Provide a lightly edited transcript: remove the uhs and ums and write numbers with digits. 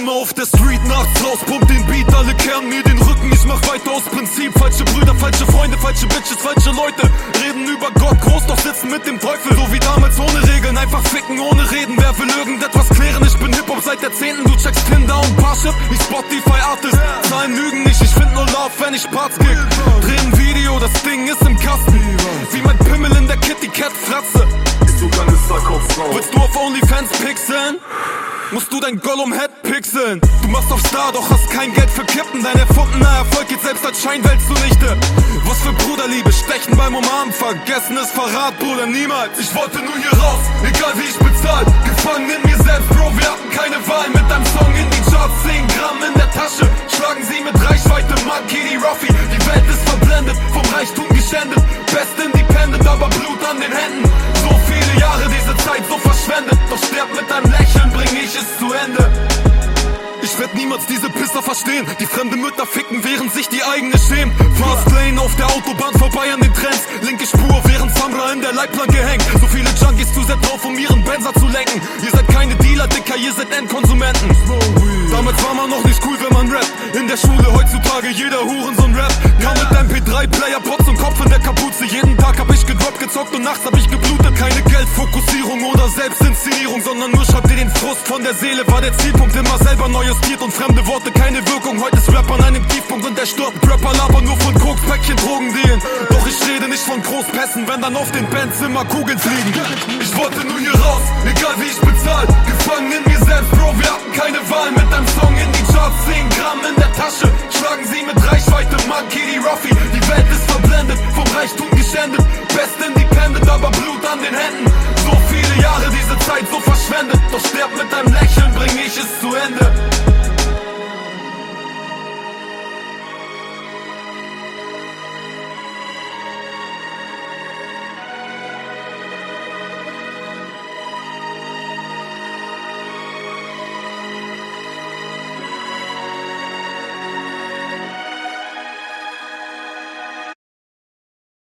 immer auf der Street, nachts raus, pump den Beat, alle kehren mir den Rücken, ich mach weiter aus Prinzip. Falsche Brüder, falsche Freunde, falsche Bitches, falsche Leute, reden über Gott groß, doch sitzen mit dem Teufel. So wie damals ohne Regeln, einfach ficken ohne reden. Wer will irgendetwas klären? Ich bin Hip-Hop seit Jahrzehnten, du checkst Tinder und Parship, ich Spotify-Artist. Zahlen lügen nicht, ich find nur Love, wenn ich Parts kick. Dreh ein Video, das Ding ist im Kasten, wie mein Pimmel in der Kitty Cat Fratze. Willst du auf OnlyFans pixeln? Musst du dein Gollum-Head pixeln? Du machst auf Star, doch hast kein Geld für Kippen. Dein erfundener Erfolg geht selbst als Scheinwelt zunichte. Was für Bruderliebe, Stechen beim Umarmen, vergessen ist Verrat, Bruder, niemals. Ich wollte nur hier raus, egal wie ich bezahl. Gefangen in mir selbst, Bro, wir hatten keine Wahl. Mit deinem Song in die Charts, 10 Gramm in der Tasche. Schlagen sie mit Reichweite, Markedi Ruffy. Die Welt ist verblendet, vom Reichtum geschändet. Best Independent, aber Blut an den Händen. So viele Jahre, diese Zeit so verschwendet. Doch sterb mit deinem Lächeln, bring ich es zu Ende. Ich werd niemals diese Pisser verstehen, die fremde Mütter ficken, während sich die eigene schämt. Fastlane auf der Autobahn vorbei an den Trends. Linke Spur, während Samra in der Leitplanke hängt. So viele Junkies zu sehr drauf, um ihren Benzer zu lenken. Ihr seid keine Dealer, Dicker, ihr seid Endkonsumenten. Damals war man noch nicht cool, wenn man rappt. In der Schule heutzutage jeder Hurensohn rappt. Kam mit MP3-Player, Potz und Kopf in der Kapuze. Jeden Tag hab ich gedroppt, gezockt und nachts hab ich geblutet. Keine Geldfokussierung oder Selbstinszenierung, sondern nur schreib dir den Frust von der Seele. War der Zielpunkt, immer selber neu justiert und fremde Worte, keine Wirkung. Heute ist Rap an einem Tiefpunkt und der stirbt. Rapper labern nur von Koks, Päckchen, Drogendealen. Doch ich rede nicht von Großpässen, wenn dann auf den Bands immer Kugeln fliegen. Ich wollte nur hier raus, egal wie ich bezahl. Gefangen in mir selbst, Bro, wir hatten keine Wahl. Mit deinem Song in die Charts, 10 Gramm in der Tasche. Schlagen sie mit Reichweite, Markedi Ruffy. Die Welt ist verblendet, vom Reichtum geschändet. Best Independent, aber Blut an den Händen. So viele Jahre, diese Zeit so verschwendet. Doch sterb mit deinem Lächeln, bring ich es zu Ende.